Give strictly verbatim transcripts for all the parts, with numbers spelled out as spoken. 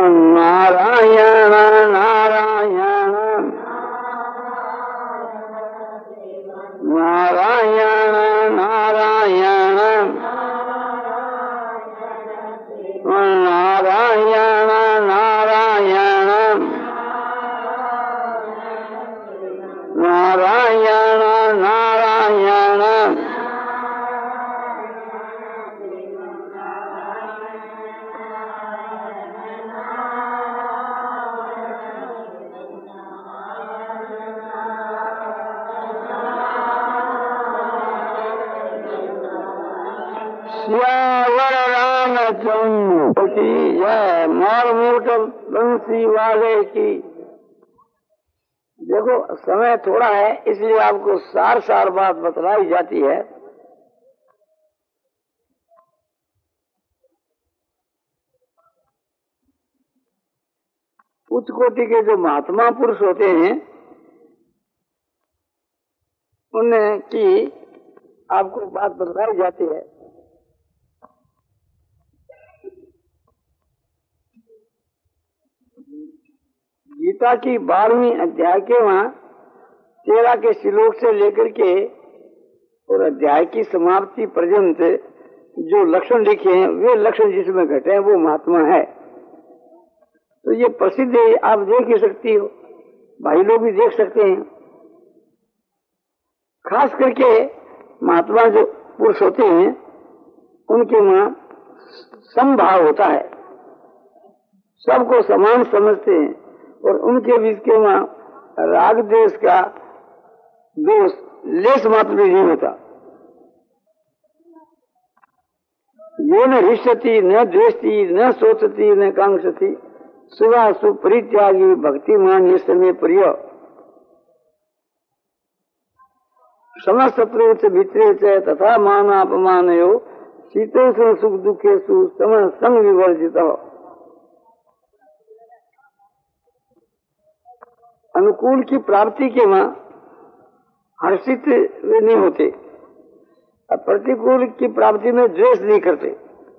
नारायण नारायण नारायण नारायण नारायण नारायण नारायण नारायण श्यावर रामचंद्र की जय। मार मोटर बंसी वाले की। देखो समय थोड़ा है, इसलिए आपको सार सार बात बतलाई जाती है। उच्च कोटि के जो महात्मा पुरुष होते हैं उन्हें की आपको बात बतलाई जाती है। गीता की बारहवीं अध्याय के वहाँ तेरह के श्लोक से लेकर के और अध्याय की समाप्ति पर्यंत जो लक्षण लिखे हैं वे लक्षण जिसमें घटे हैं वो महात्मा है। तो ये प्रसिद्ध है, आप देख ही सकती हो, भाई लोग भी देख सकते हैं। खास करके महात्मा जो पुरुष होते हैं उनके वहाँ समभाव होता है, सबको समान समझते हैं और उनके बीच के वहाँ राग द्वेष का दोष लेस मात्र भी नहीं होता। ये न हृष्यति न द्वेष्टि न सोचती न कांक्षति सुवा सुपरित्यागी भक्तिमान ये समय प्रिय समशत्रु च मित्रे च तथा मानापमानयो शीतोष्ण सुख दुखेषु सम संग विवर्जित। अनुकूल की प्राप्ति के वहाँ हर्षित नहीं होते और प्रतिकूल की प्राप्ति में द्वेष नहीं करते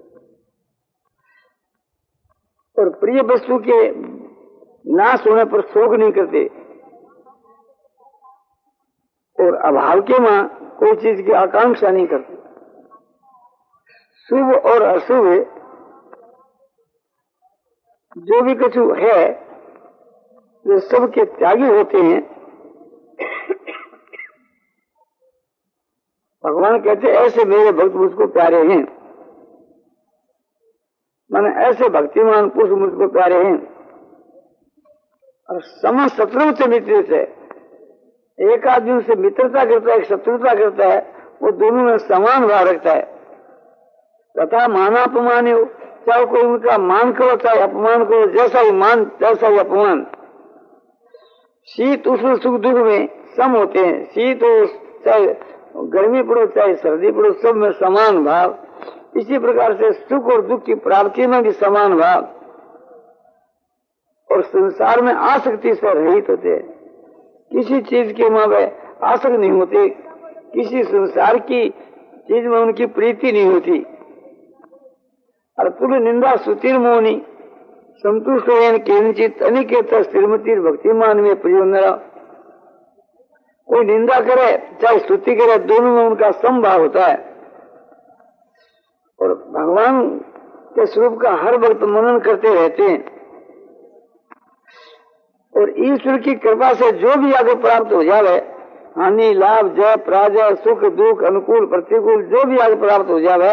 और प्रिय वस्तु के नाश होने पर शोक नहीं करते और अभाव के वहाँ कोई चीज की आकांक्षा नहीं करते। शुभ और अशुभ जो भी कुछ है वे सबके त्यागी होते हैं। भगवान कहते ऐसे मेरे भक्त मुझको प्यारे हैं, माने ऐसे भक्तिमान पुरुष मुझको प्यारे हैं। और सम शत्रु से मित्र से एक आदमी से मित्रता करता है, एक शत्रुता करता है, वो दोनों में समान भाव रखता है। तथा मानापमान हो, चाहे कोई उनका मान करो चाहे अपमान करो, जैसा ही मान जैसा ही अपमान। शीत उष्ण सुख दुख में सम होते हैं, शीत हो चाहे गर्मी पड़ो चाहे सर्दी पड़ो सब में समान भाव। इसी प्रकार से सुख और दुख की प्राप्ति में भी समान भाव और संसार में आसक्ति से रहित होते हैं। किसी चीज के माँ में आसक्त नहीं होते, किसी संसार की चीज में उनकी प्रीति नहीं होती। और तुल निंदा सुतिर मोनी संतुष्ट केंचित अनिकेत श्रीमती भक्तिमान में प्रियो नरा। कोई निंदा करे चाहे स्तुति करे, दोनों में उनका समभाव होता है और भगवान के स्वरूप का हर वक्त मनन करते रहते हैं। और ईश्वर की कृपा से जो भी आगे प्राप्त हो जावे, हानि लाभ जय पराजय सुख दुख अनुकूल प्रतिकूल जो भी आगे प्राप्त हो जावे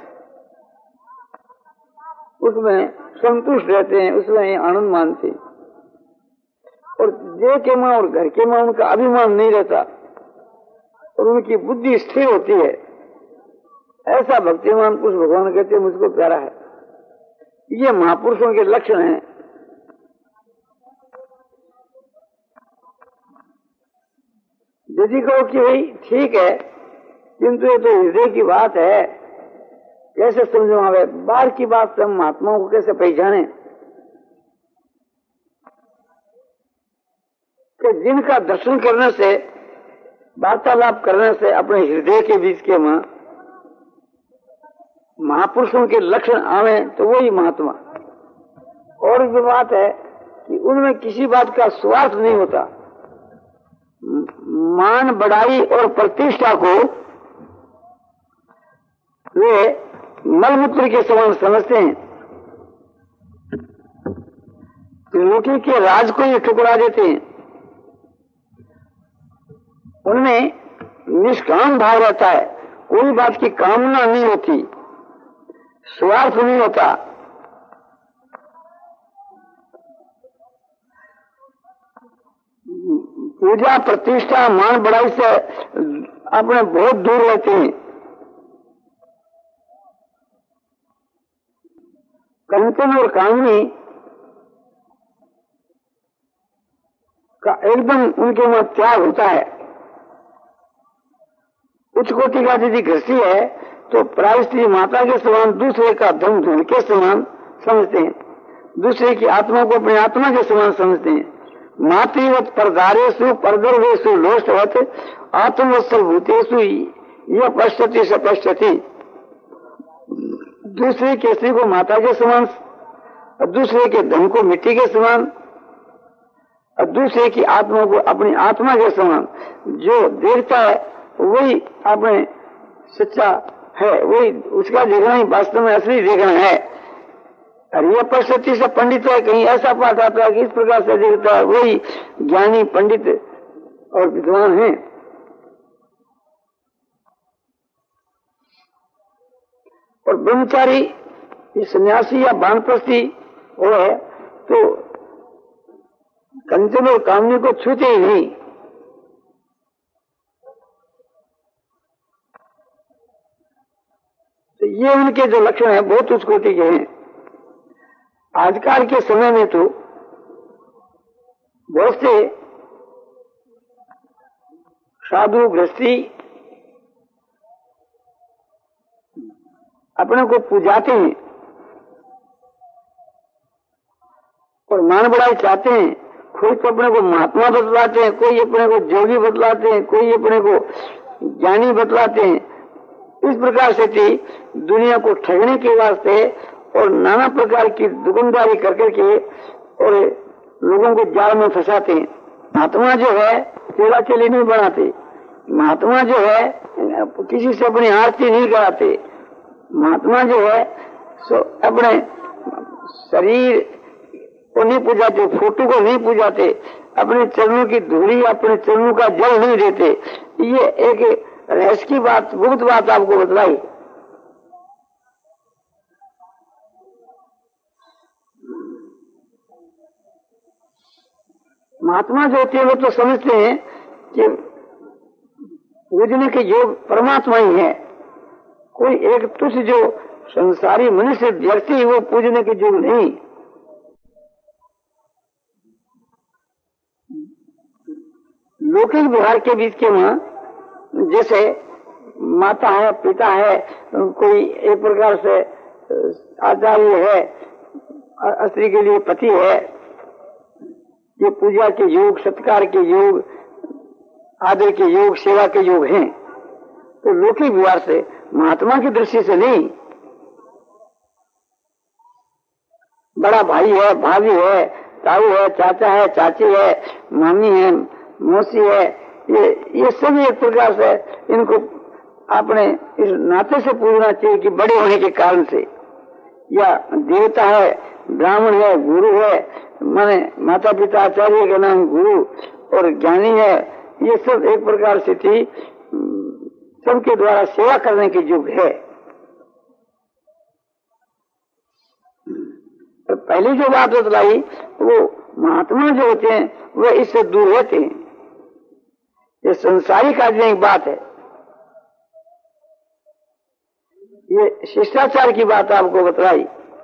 उसमें संतुष्ट रहते हैं, उसमें आनंद मानते। और जे के माँ और घर के माँ उनका अभिमान नहीं रहता और उनकी बुद्धि स्थिर होती है। ऐसा भक्तिमान पुरुष भगवान कहते हैं मुझको प्यारा है। ये महापुरुषों के लक्षण हैं। यदि कहो कि भाई ठीक है किंतु ये तो हृदय की बात है, कैसे समझो हमें, बाहर की बात से हम महात्माओं को कैसे पहचाने कि जिनका दर्शन करने से वार्तालाप करने से अपने हृदय के बीच के मां महापुरुषों के लक्षण आवे तो वही महात्मा। और भी बात है कि उनमें किसी बात का स्वार्थ नहीं होता। मान बढ़ाई और प्रतिष्ठा को वे मलमूत्र के समान समझते हैं। त्रिलोकी के राज को ये ठुकरा देते हैं। उनमें निष्काम भाव रहता है, कोई बात की कामना नहीं होती, स्वार्थ नहीं होता। पूजा प्रतिष्ठा मान बढ़ाई से अपने बहुत दूर रहते हैं। कंचन और कामनी का एकदम उनके वहां त्याग होता है। उच्च कोटि का यदि गृहस्थी है तो प्राय स्त्री माता के समान दूसरे का धन धन के समान समझते हैं, दूसरे की आत्मा को अपनी आत्मा के समान समझते हैं। मातृवत परदारेषु परदर्वेषु लोष्टवत आत्मवत्सल भूतेषु यह पश्यति स पश्यति। दूसरे के स्त्री को माता के समान, दूसरे के धन को मिट्टी के समान, और दूसरे की आत्मा को अपनी आत्मा के समान जो देखता है वही अपने सच्चा है, वही उसका देखना ही वास्तव में असली देखना है। और यह पश्यति से पंडित है, कहीं ऐसा पाठ आता है कि इस प्रकार से देखता है वही ज्ञानी पंडित और विद्वान है। और ब्रह्मचारी सन्यासी या वानप्रस्थी वो है तो कंचन और कामनी को छूते ही नहीं। तो ये उनके जो लक्षण है बहुत उच्च कोटि के हैं। आजकल के समय में तो बहुत से साधु गृहस्थी अपने को पूजाते हैं और मान बढ़ाई चाहते हैं। कोई तो अपने को महात्मा बतलाते हैं, कोई अपने को जोगी बतलाते हैं, कोई अपने को ज्ञानी बतलाते हैं। इस प्रकार से थी दुनिया को ठगने के वास्ते और नाना प्रकार की दुकानदारी कर करके और लोगों को जाल में फंसाते हैं। महात्मा जो है चेला चेली नहीं बनाते, महात्मा जो है किसी से अपनी आरती नहीं कराते, महात्मा जो है सो अपने शरीर को नहीं पूजाते, फोटो को नहीं पूजाते, अपने चरणों की धूली अपने चरणों का जल नहीं देते। ये एक रहस्य की बात, गुप्त बात आपको बतलाई। महात्मा जो होते हैं वो तो समझते हैं कि पूजने के योग परमात्मा ही है। कोई एक तुच्छ जो संसारी मनुष्य व्यक्ति वो पूजने के योग नहीं। लौकिक व्यवहार के बीच के वहां जैसे माता है, पिता है, कोई एक प्रकार से आचार्य है, स्त्री के लिए पति है, ये पूजा के योग, सत्कार के योग, आदर के योग, सेवा के योग हैं। तो लौकिक व्यवहार से, महात्मा की दृष्टि से नहीं। बड़ा भाई है, भाभी है, ताऊ है, चाचा है, चाची है, मामी है, मौसी है, ये ये सभी एक प्रकार से इनको अपने इस नाते से पूछना चाहिए कि बड़े होने के कारण से, या देवता है, ब्राह्मण है, गुरु है, माने माता पिता आचार्य का नाम गुरु और ज्ञानी है, ये सब एक प्रकार से थी सबके द्वारा सेवा करने की युग है। तो पहली जो बात बतलाई वो महात्मा जो होते हैं वह इससे दूर रहते हैं। ये संसारिक आदमी की बात है, ये शिष्टाचार की बात आपको बतलाई।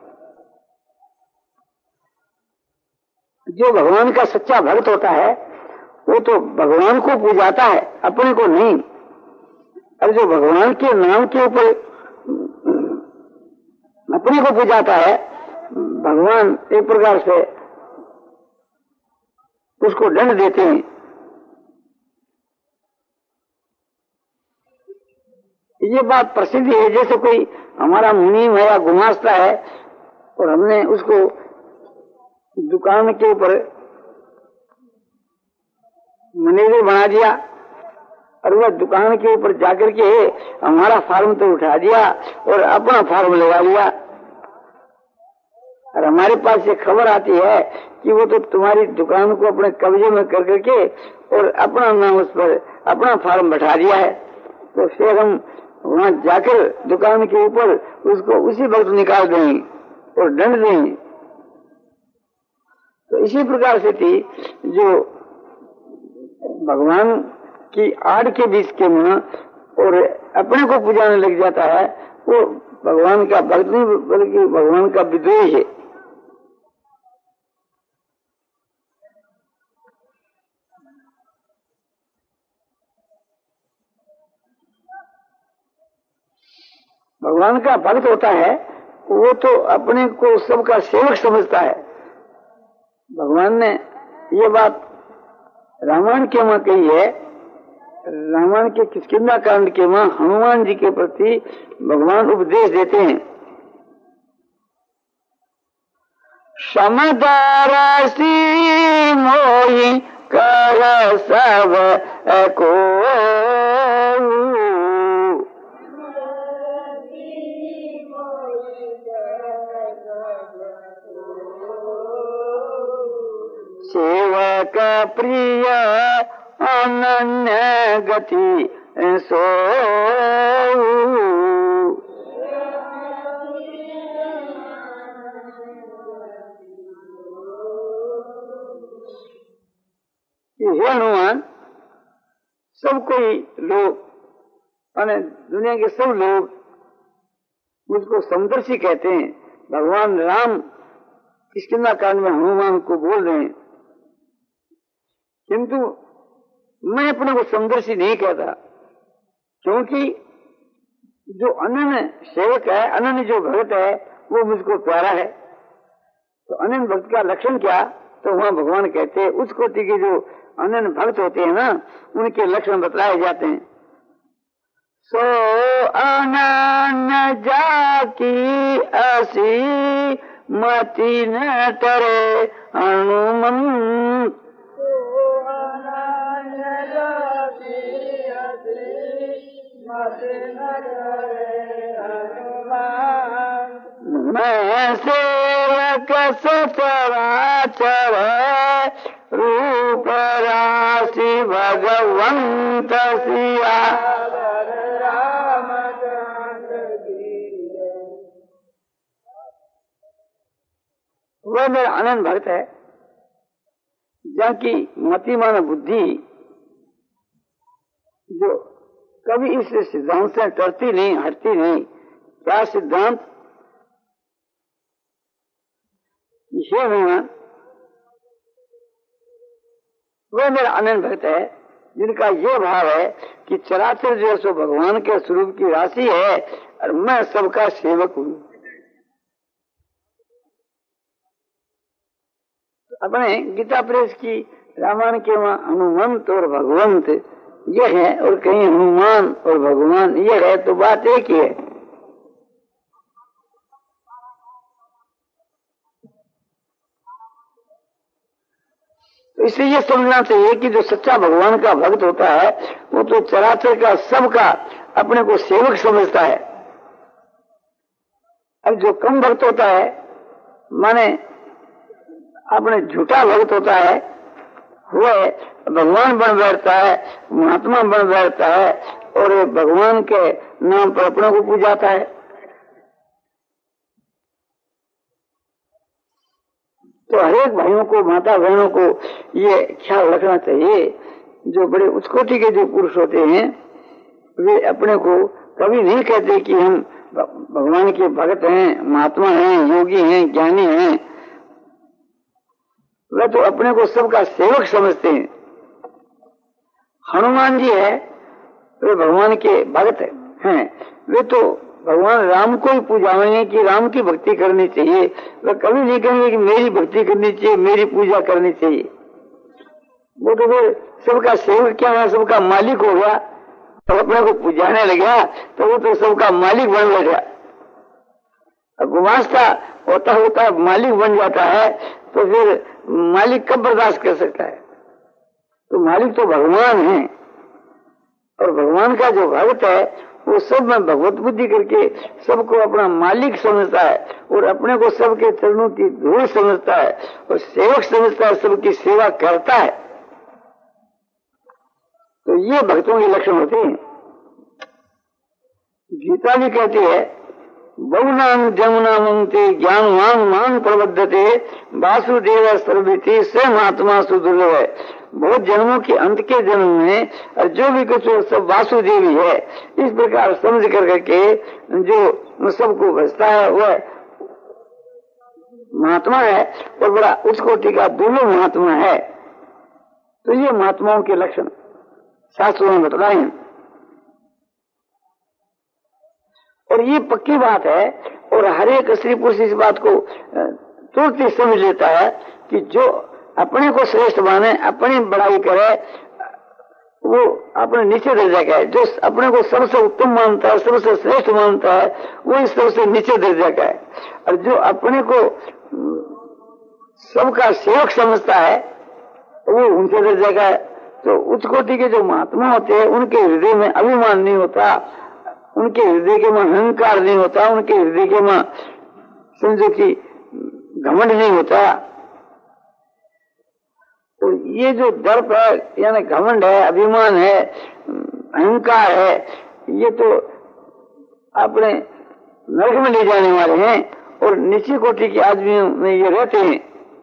जो भगवान का सच्चा भक्त होता है वो तो भगवान को पूजाता है, अपने को नहीं। और जो भगवान के नाम के ऊपर अपने को पूजाता है, भगवान एक प्रकार से उसको दंड देते हैं। ये बात प्रसिद्ध है। जैसे कोई हमारा मुनीम है या गुमास्ता है और हमने उसको दुकान के ऊपर मैनेजर बना दिया और वह दुकान के ऊपर जाकर के हमारा फार्म तो उठा दिया और अपना फार्म लगा लिया। और हमारे पास ये खबर आती है कि वो तो तुम्हारी दुकान को अपने कब्जे में कर करके और अपना नाम उस पर अपना फार्म बैठा दिया है। तो फिर हम वहाँ जाकर दुकान के ऊपर उसको उसी वक्त निकाल देंगे और दंड देंगे। तो इसी प्रकार से थी जो भगवान की आड़ के बीच के में और अपने को पुजाने लग जाता है, वो भगवान का भक्त नहीं बल्कि भगवान का विद्रोही है। भगवान का भक्त होता है वो तो अपने को सबका सेवक समझता है। भगवान ने ये बात रामायण के मां कही है। रामायण के किष्किंधा कांड के मां हनुमान जी के प्रति भगवान उपदेश देते हैं। समदरसी मोहि कर सब को सेवक प्रिय अनन्य गति सो हे हनुमान, सब कोई लोग माने दुनिया के सब लोग मुझको समदर्शी कहते हैं। भगवान राम किष्किंधा कांड में हनुमान को बोल रहे हैं, किंतु मैं अपने को समदर्शी नहीं कहता, क्योंकि जो अनन्य सेवक है, अनन्य जो भक्त है, वो मुझको प्यारा है। तो अनन्य भक्त का लक्षण क्या? तो वहाँ भगवान कहते हैं उस कोटि के जो अनन्य भक्त होते हैं ना, उनके लक्षण बतलाए जाते हैं। सो अनन्य जाकी असी मति न करे हनुमंत। मैं सेवक सचराचर रूप राशि भगवंत सिया वह मेरा आनंद भक्त है, जाकी मतिमान बुद्धि जो कभी इस सिद्धांत से टरती नहीं, हटती नहीं। क्या सिद्धांत? ये भगवान वह मेरा आनंद भक्त है, जिनका ये भाव है कि चराचर जो है सो भगवान के स्वरूप की राशि है और मैं सबका सेवक हूँ। अपने गीता प्रेस की रामायण के वहाँ हनुमंत और भगवंत ये है और कहीं हनुमान और भगवान ये है, तो बात एक ही है। तो इसलिए ये समझना चाहिए कि जो सच्चा भगवान का भक्त होता है वो तो चराचर का सबका अपने को सेवक समझता है। अब जो कम भक्त होता है, माने अपने झूठा भक्त होता है, वह भगवान बन बैठता है, महात्मा बन बैठता है और भगवान के नाम पर अपने को पूजाता है। तो हरेक भाइयों को, माता बहनों को ये ख्याल रखना चाहिए, जो बड़े उच्च कोटि के जो पुरुष होते हैं वे अपने को कभी नहीं कहते कि हम भगवान के भक्त हैं, महात्मा हैं, योगी हैं, ज्ञानी हैं। वे तो अपने को सबका सेवक समझते हैं। हनुमान जी है, वे भगवान के भक्त हैं। वे तो भगवान राम को ही पूजाएंगे कि राम की भक्ति करनी चाहिए। वे कभी नहीं कहेंगे कि मेरी भक्ति करनी चाहिए, मेरी पूजा करनी चाहिए। वो तो फिर सबका सेवक क्या है, सबका मालिक हो गया। तो अपने को पूजाने लगा तो वो तो सबका मालिक बन बैठा। गुमास्ता होता होता मालिक बन जाता है, तो फिर मालिक कब बर्दाश्त कर सकता है? तो मालिक तो भगवान है, और भगवान का जो भक्त है वो सब में भगवत बुद्धि करके सबको अपना मालिक समझता है, और अपने को सबके चरणों की धूल समझता है, और सेवक समझता है, सबकी सेवा करता है। तो ये भक्तों के लक्षण होते हैं। गीता भी कहती है, बहुनाम जमुना मंगते ज्ञानवान मान प्रबद्धते वासुदेव सर्वति से महात्मा सुदुर्लभ है। बहुत जन्मों के अंत के जन्म में जो भी कुछ सब वासुदेव ही है, इस प्रकार समझ कर करके जो सबको बचता है वह महात्मा है, और बड़ा उच्च कोटि का दुर्लभ महात्मा है। तो ये महात्माओं के लक्षण शास्त्रों में बतलाए हैं, और ये पक्की बात है। और हर एक स्त्री पुरुष इस बात को तुरंत ही समझ लेता है कि जो अपने को श्रेष्ठ माने, अपनी बड़ाई करे, वो अपने नीचे दर्जा का है। जो अपने को सबसे उत्तम मानता है, सबसे श्रेष्ठ मानता है, वो इस सबसे नीचे दर्जा का है। और जो अपने को सबका सेवक समझता है, वो ऊंचे दर्जा का है। तो उच्च कोटि के जो महात्मा होते हैं, उनके हृदय में अभिमान नहीं होता, उनके हृदय के में अहंकार नहीं होता, उनके हृदय के में समझो कि घमंड नहीं होता। और ये जो दर्प है, यानी घमंड है, अभिमान है, अहंकार है, ये तो अपने नरक में ले जाने वाले हैं, और नीची कोटि के आदमियों में ये रहते हैं।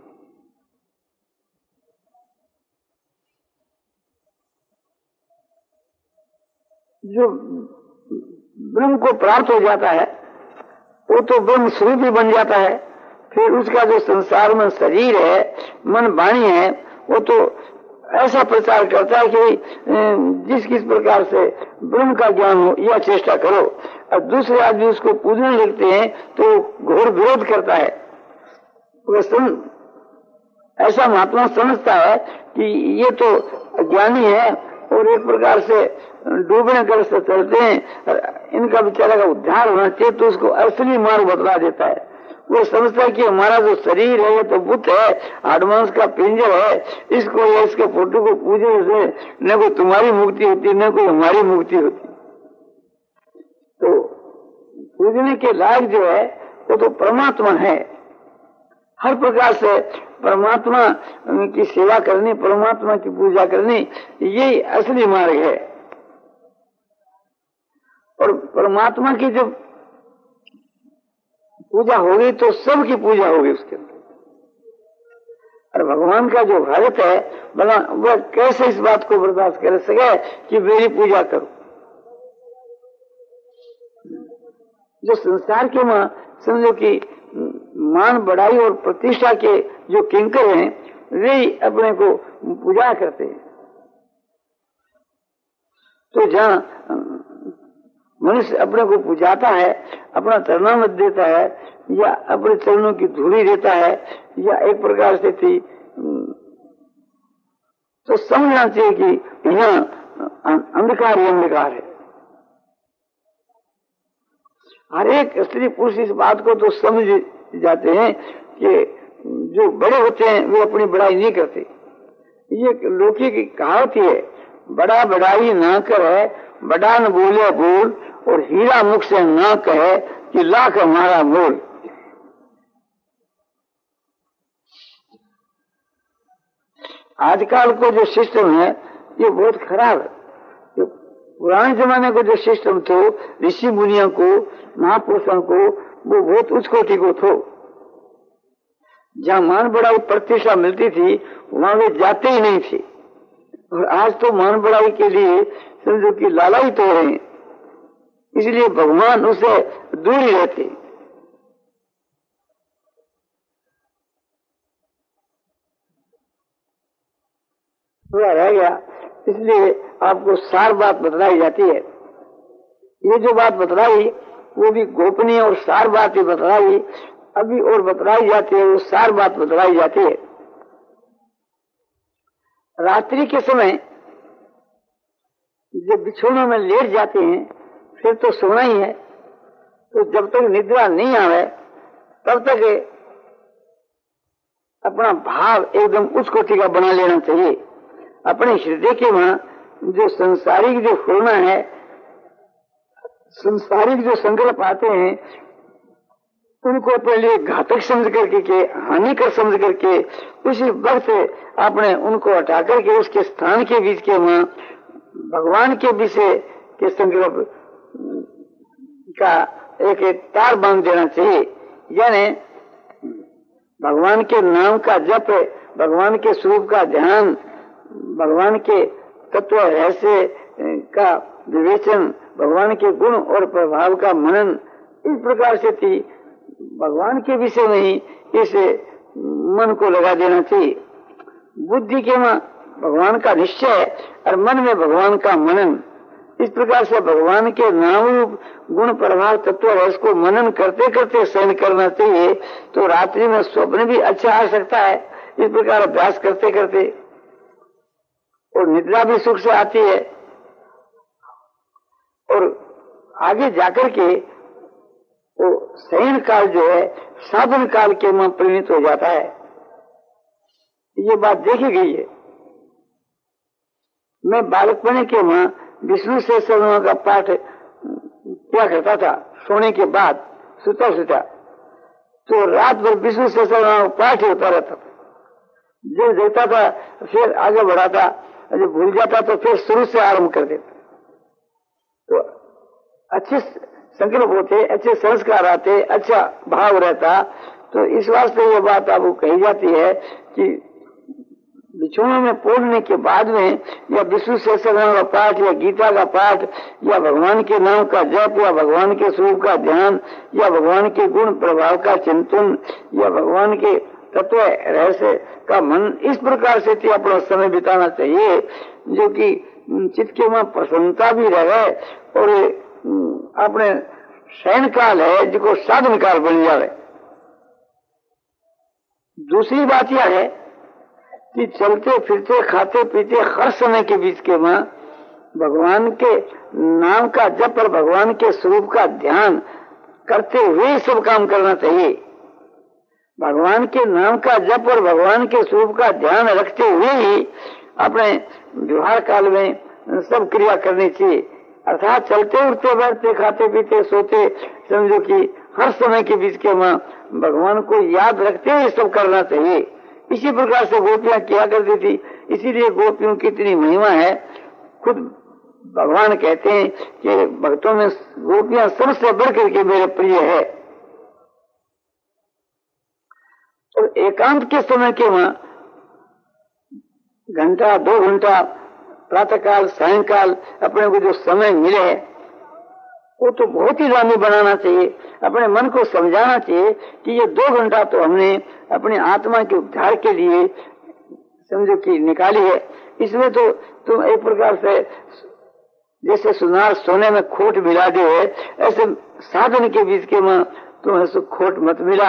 जो ब्रह्म को प्राप्त हो जाता है वो तो ब्रह्म स्वरूप ही बन जाता है। फिर उसका जो संसार में शरीर है, मन वाणी है, वो तो ऐसा प्रचार करता है कि जिस किस प्रकार से ब्रह्म का ज्ञान हो यह चेष्टा करो। और दूसरे आदमी उसको पूजने लगते हैं तो घोर विरोध करता है। वह ऐसा महात्मा समझता है कि ये तो अज्ञानी है, और एक प्रकार से डूबने कर से चलते हैं, इनका बेचारा का उद्धार होना चाहिए, तो उसको असली मार्ग बतला देता है। वो समझता है कि हमारा जो शरीर है ये तो बुत है, एडवांस का पिंजर है, इसको या इसके फोटो को पूजने से न कोई तुम्हारी मुक्ति होती, न कोई हमारी मुक्ति होती। तो पूजने के लायक जो है वो तो परमात्मा है। हर प्रकार से परमात्मा की सेवा करनी, परमात्मा की पूजा करनी, यही असली मार्ग है। और परमात्मा की जब पूजा होगी तो सबकी पूजा होगी उसके अंदर। और भगवान का जो भक्त है, वह कैसे इस बात को बर्दाश्त कर सके कि मेरी पूजा करो। जो संसार के मां समझो कि मान बढ़ाई और प्रतिष्ठा के जो किंकर हैं, वे अपने को पूजा करते हैं। तो जहाँ मनुष्य अपने को पूजाता है, अपना चरणामृत देता है, या अपने चरणों की धूली देता है, या एक प्रकार से थी, तो समझना चाहिए कि यहाँ अंधकार ही अंधकार है। हर एक स्त्री पुरुष इस बात को तो समझ जाते हैं कि जो बड़े होते हैं वे अपनी बड़ाई नहीं करते। ये लोकी की कहावत है, बड़ा बड़ाई ना करे, बड़ा न बोले बोल, और हीरा मुख से ना कहे कि लाख हमारा मोल। आजकल को जो सिस्टम है ये बहुत खराब है। जो पुराने जमाने को जो सिस्टम था, ऋषि मुनियों को, महापुरुषों को, वो बहुत उच्च कोटि को थो। जहाँ मान बढ़ाई प्रतिष्ठा मिलती थी वहां वे जाते ही नहीं थे। और आज तो मान बढ़ाई के लिए समझो कि लालाई तो है, इसलिए भगवान उसे दूर ही रहते। पूरा रह गया, इसलिए आपको सार बात बतलाई जाती है। ये जो बात बतलाई वो भी गोपनीय और सार बात ही बतलाई, अभी और बतलाई जाती है, वो सार बात बतलाई जाती है। रात्रि के समय जब बिछोनों में लेट जाते हैं फिर तो सोना ही है। तो जब तक निद्रा नहीं आवे तब तक अपना भाव एकदम उच्च कोटि का बना लेना चाहिए। अपने हृदय के वहां जो संसारिक जो होना है, संसारिक जो संकल्प आते हैं, उनको पहले घातक समझ करके के हानिकर समझ करके उसी वक्त आपने उनको हटा करके उसके स्थान के बीच के वहां भगवान के विषय के संकल्प का एक, एक तार बांध देना चाहिए। यानी भगवान के नाम का जप, भगवान के स्वरूप का ध्यान, भगवान के तत्व रहस्य का विवेचन, भगवान के गुण और प्रभाव का मनन, इस प्रकार से थी भगवान के विषय में ही इस मन को लगा देना चाहिए। बुद्धि के में भगवान का निश्चय और मन में भगवान का मनन, इस प्रकार से भगवान के नाम रूप गुण प्रभाव तत्व रस को मनन करते करते शयन करना चाहिए। तो रात्रि में स्वप्न भी अच्छा आ सकता है इस प्रकार अभ्यास करते करते, और निद्रा भी सुख से आती है, और आगे जाकर के वो शयन काल जो है साधन काल के में परिणत हो जाता है। ये बात देखी गई है। मैं बालकपने के मां विष्णु सहस्त्रनाम का पाठ क्या करता था, सोने के बाद सुता सुता तो रात भर विष्णु सहस्त्रनाम पाठ होता रहता था। जो देखता था फिर आगे बढ़ाता, जो भूल जाता तो फिर शुरू से आरंभ कर देता। तो अच्छे संकल्प होते, अच्छे संस्कार आते, अच्छा भाव रहता। तो इस वास्ते ये बात आपको कही जाती है कि बिछोनों में पहुंचने के बाद में या विष्णु सहस्त्रनाम का पाठ या गीता का पाठ या भगवान के नाम का जप या भगवान के स्वरूप का ध्यान या भगवान के गुण प्रभाव का चिंतन या भगवान के तत्व रहस्य का मन, इस प्रकार से अपना समय बिताना चाहिए जो कि चित्त के में प्रसन्नता भी रहे और अपने शयन काल है जिसको साधन काल बन जाए। दूसरी बात यह है कि चलते फिरते खाते पीते हर समय के बीच के में भगवान के नाम का जप और भगवान के स्वरूप का ध्यान करते हुए सब काम करना चाहिए। भगवान के नाम का जप और भगवान के स्वरूप का ध्यान रखते हुए ही अपने व्यवहार काल में सब क्रिया करनी चाहिए। अर्थात चलते उठते बैठते खाते पीते सोते समझो कि हर समय के बीच के में भगवान को याद रखते हुए सब करना चाहिए। इसी प्रकार से गोपियां किया करती थी, इसीलिए गोपियों की इतनी महिमा है। खुद भगवान कहते हैं कि भक्तों में गोपियां सबसे बढ़ करके मेरे प्रिय है। और एकांत के समय के वहां घंटा दो घंटा प्रातः काल सायंकाल अपने को जो समय मिले वो तो बहुत ही रामी बनाना चाहिए। अपने मन को समझाना चाहिए कि ये दो घंटा तो हमने अपने आत्मा के उद्धार के लिए समझो कि निकाली है। इसमें तो तुम एक प्रकार से जैसे सुनार सोने में खोट मिला दे है, ऐसे साधन के बीच के में तुम ऐसे खोट मत मिला।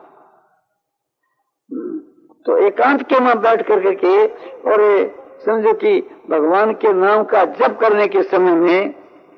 तो एकांत के में बैठ करके के और समझो कि भगवान के नाम का जप करने के समय में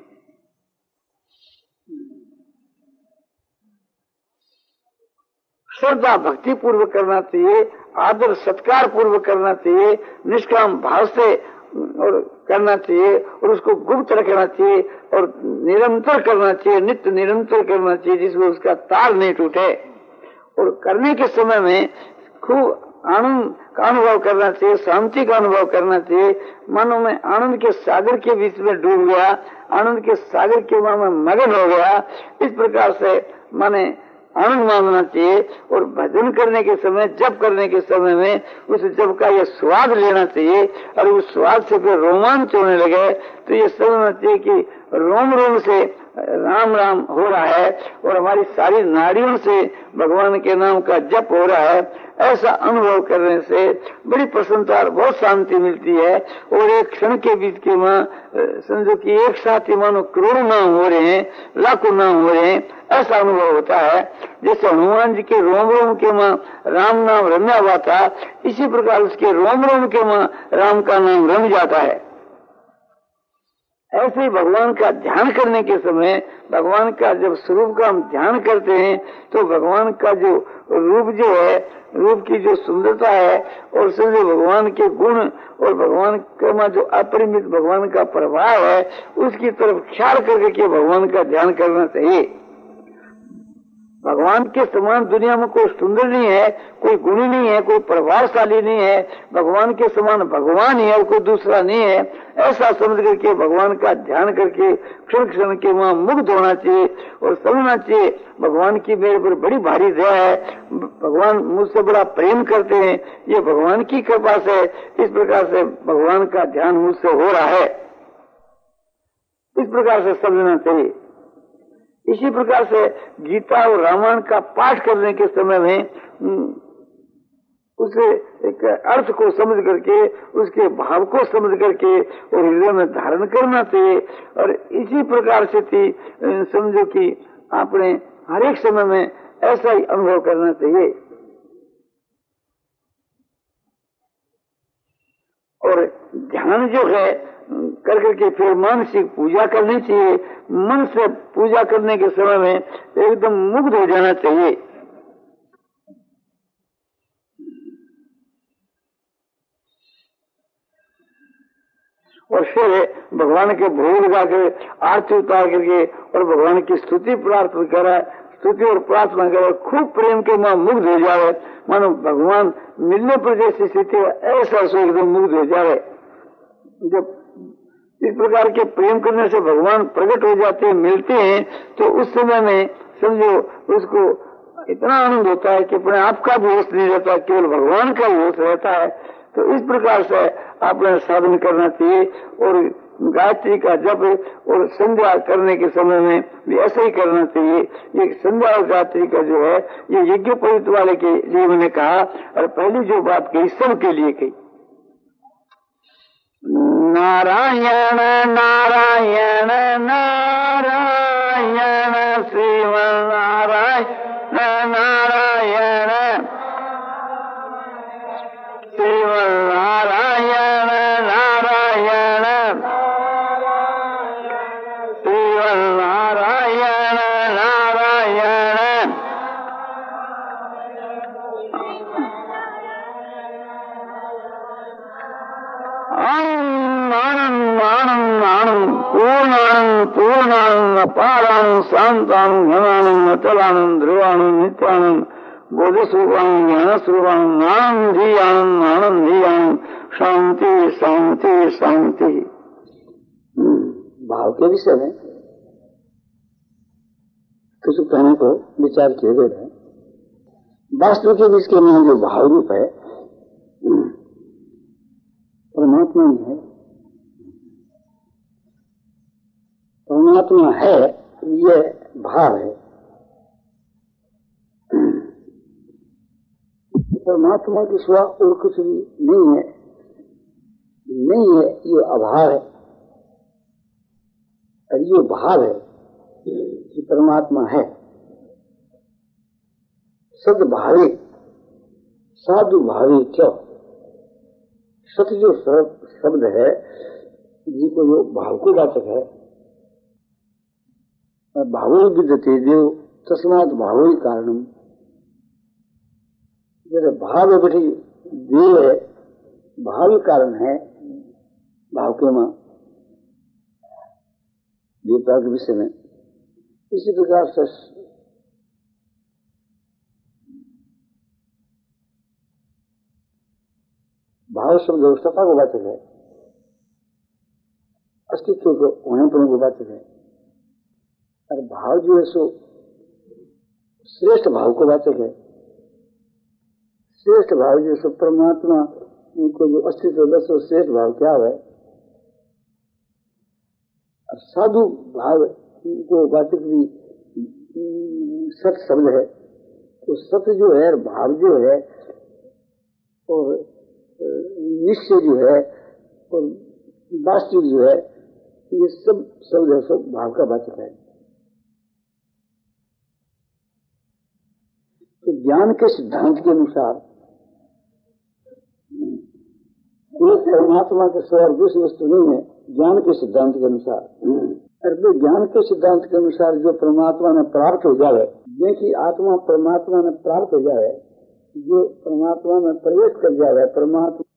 श्रद्धा भक्ति पूर्वक करना चाहिए, आदर सत्कार पूर्वक करना चाहिए, निष्काम भाव से और करना चाहिए और उसको गुप्त रखना चाहिए और निरंतर करना चाहिए, नित्य निरंतर करना चाहिए जिसमें उसका तार नहीं टूटे। और करने के समय में खूब आनंद का अनुभव करना चाहिए, शांति का अनुभव करना चाहिए। मानो मैं आनंद के सागर के बीच में डूब गया, आनंद के सागर के में मगन हो गया, इस प्रकार से माने आनंद मानना चाहिए। और भजन करने के समय, जप करने के समय में उस जप का ये स्वाद लेना चाहिए और उस स्वाद से फिर रोमांच होने लगे तो ये समझना चाहिए कि रोम रोम से राम राम हो रहा है और हमारी सारी नाड़ियों से भगवान के नाम का जप हो रहा है। ऐसा अनुभव करने से बड़ी प्रसन्नता और बहुत शांति मिलती है। और एक क्षण के बीच के मां समझो कि एक साथ ही मानो करोड़ों नाम हो रहे हैं, लाखों नाम हो रहे हैं, ऐसा अनुभव होता है। जैसे हनुमान जी के रोम रोम के मां राम नाम रम्या हुआ था, इसी प्रकार उसके रोम रोम के मां राम का नाम रम जाता है। ऐसे ही भगवान का ध्यान करने के समय, भगवान का जब स्वरूप का हम ध्यान करते हैं तो भगवान का जो रूप जो है, रूप की जो सुंदरता है और समझो भगवान के गुण और भगवान का जो अपरिमित भगवान का प्रभाव है, उसकी तरफ ख्याल करके के भगवान का ध्यान करना चाहिए। भगवान के समान दुनिया में कोई सुंदर नहीं है, कोई गुणी नहीं है, कोई प्रभावशाली नहीं है। भगवान के समान भगवान ही है और कोई दूसरा नहीं है। ऐसा समझ करके भगवान का ध्यान करके क्षण क्षण के वहां मुग्ध होना चाहिए और समझना चाहिए भगवान की मेरे पर बड़ी भारी दया है, भगवान मुझसे बड़ा प्रेम करते हैं, ये भगवान की कृपा से इस प्रकार से भगवान का ध्यान मुझसे हो रहा है। इस प्रकार से समझना चाहिए। इसी प्रकार से गीता और रामायण का पाठ करने के समय में उसे एक अर्थ को समझ करके, उसके भाव को समझ करके और हृदय में धारण करना चाहिए। और इसी प्रकार से थी समझो कि आपने हर एक समय में ऐसा ही अनुभव करना चाहिए। और ध्यान जो है कर करके फिर मानसिक पूजा करनी चाहिए। मन से पूजा करने के समय में एकदम मुग्ध हो जाना चाहिए। और फिर भगवान के भोग लगाकर आरती उतार करके और भगवान की स्तुति प्रार्थना करे, स्तुति और प्रार्थना करे, खूब प्रेम के मां मुग्ध हो जाए, मानो भगवान मिलने पर जैसी स्थिति ऐसा सो एकदम मुग्ध हो जाए। जब इस प्रकार के प्रेम करने से भगवान प्रकट हो जाते हैं, मिलते हैं, तो उस समय में समझो उसको इतना आनंद होता है कि अपने आप का भी होश नहीं रहता, केवल भगवान का होश रहता है। तो इस प्रकार से आपने साधन करना चाहिए। और गायत्री का जप और संध्या करने के समय में भी ऐसा ही करना चाहिए। ये संध्या और गायत्री का जो है ये यज्ञ पवित्र वाले के लिए मैंने कहा, और पहली जो बात कही सबके लिए कही, नारायण नारायण नारायण श्रीमन नारायण नारायण श्रीमन नारायण नारायण श्रीमन नारायण नारायण। आनंद आनंद आनंद पूर्णानंद पूर्णानंद अपारानंद शांतानंद घनानंद अचलानंद ध्रुवानंद नित्यानंद बोध स्वरूपानंद ज्ञान स्वरूपानंद आनंद ही आनंद आनंद ही आनंद शांति शांति शांति। भाव के विषय में कुछ कहने को विचार किए गए हैं। वास्तव के विषय में जो भाव रूप है परमात्मा ही है। परमात्मा है ये भाव है। परमात्मा के सिवा और कुछ भी नहीं है, नहीं है, ये अभाव है। और ये भाव है कि परमात्मा है। सद्भावी साधु भावी क्यों सत जो शब्द है जिसको जो भाव को वाचक है, भावो विद्यते देव तस्मात् भावो ही कारणम। जैसे भाव बटी देव है, भाव ही कारण है। भाव के मां देवता के विषय में इसी प्रकार से भाव शब्द सत्ता को वाचक है, अस्तित्व को होने पर को वाचक है। और भाव जो है सो श्रेष्ठ भाव को वाचक है। श्रेष्ठ भाव जो सो परमात्मा को जो अस्तित्व बस वो श्रेष्ठ भाव क्या है। और साधु भाव को वाचक भी सत शब्द है। तो सत्य जो है, भाव जो है और निश्चय जो है और वास्तविक जो है, ये सब शब्द है सब भाव का वाचक है। तो ज्ञान के सिद्धांत के अनुसार एक परमात्मा के सिवा दूसरी वस्तु नहीं है। ज्ञान के सिद्धांत के अनुसार, अरे ज्ञान के सिद्धांत के अनुसार जो परमात्मा ने प्राप्त हो जाए, देखिए आत्मा परमात्मा ने प्राप्त हो जाए, जो परमात्मा में प्रवेश कर जाए, परमात्मा